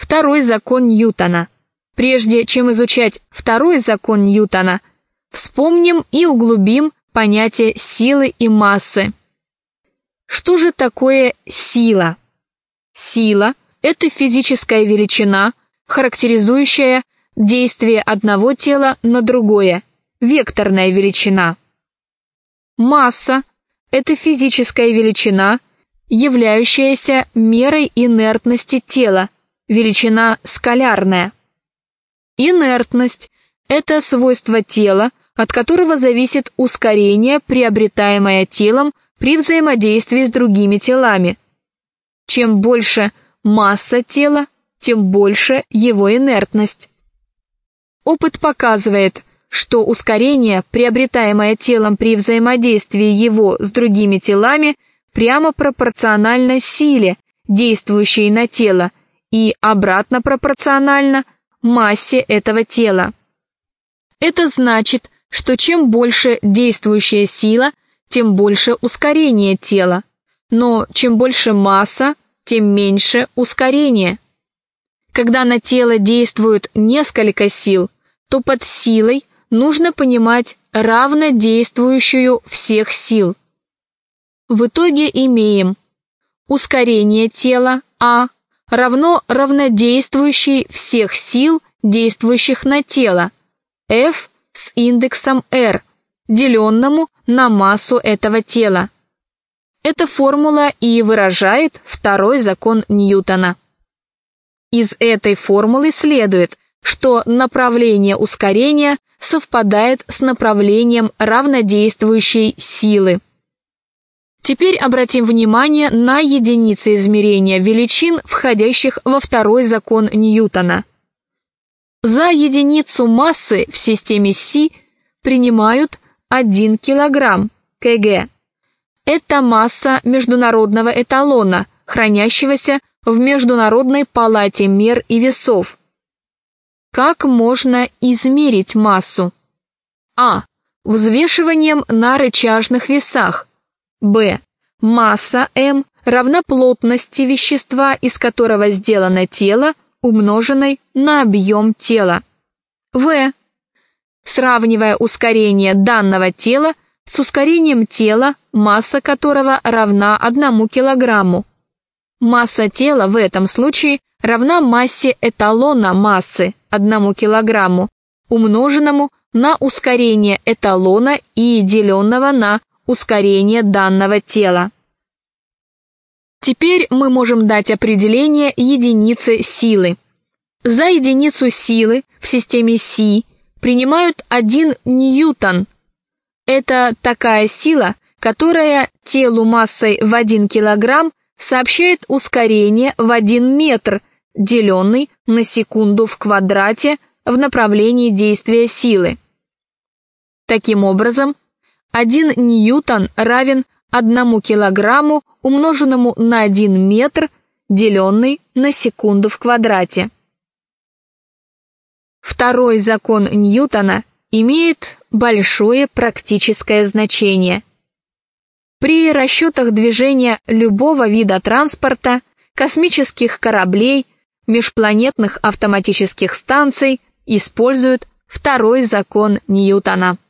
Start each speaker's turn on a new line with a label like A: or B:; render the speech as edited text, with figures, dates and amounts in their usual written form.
A: Второй закон Ньютона. Прежде чем изучать второй закон Ньютона, вспомним и углубим понятие силы и массы. Что же такое сила? Сила – это физическая величина, характеризующая действие одного тела на другое, векторная величина. Масса – это физическая величина, являющаяся мерой инертности тела, величина скалярная. Инертность – это свойство тела, от которого зависит ускорение, приобретаемое телом при взаимодействии с другими телами. Чем больше масса тела, тем больше его инертность. Опыт показывает, что ускорение, приобретаемое телом при взаимодействии его с другими телами, прямо пропорционально силе, действующей на тело, и обратно пропорционально массе этого тела. Это значит, что чем больше действующая сила, тем больше ускорение тела, но чем больше масса, тем меньше ускорение. Когда на тело действуют несколько сил, то под силой нужно понимать равнодействующую всех сил. В итоге имеем ускорение тела А равно равнодействующей всех сил, действующих на тело, F с индексом R, деленному на массу этого тела. Эта формула и выражает второй закон Ньютона. Из этой формулы следует, что направление ускорения совпадает с направлением равнодействующей силы. Теперь обратим внимание на единицы измерения величин, входящих во второй закон Ньютона. За единицу массы в системе Си принимают 1 кг, кг. Это масса международного эталона, хранящегося в Международной палате мер и весов. Как можно измерить массу? А. Взвешиванием на рычажных весах. Б. Масса М равна плотности вещества, из которого сделано тело, умноженной на объем тела. В. Сравнивая ускорение данного тела с ускорением тела, масса которого равна 1 килограмму. Масса тела в этом случае равна массе эталона массы 1 килограмму, умноженному на ускорение эталона и деленного на ускорение данного тела. Теперь мы можем дать определение единицы силы. За единицу силы в системе Си принимают 1 ньютон. Это такая сила, которая телу массой в 1 килограмм сообщает ускорение в 1 метр, деленный на секунду в квадрате в направлении действия силы. Таким образом, 1 ньютон равен 1 килограмму, умноженному на 1 метр, деленный на секунду в квадрате. Второй закон Ньютона имеет большое практическое значение. При расчетах движения любого вида транспорта, космических кораблей, межпланетных автоматических станций используют второй закон Ньютона.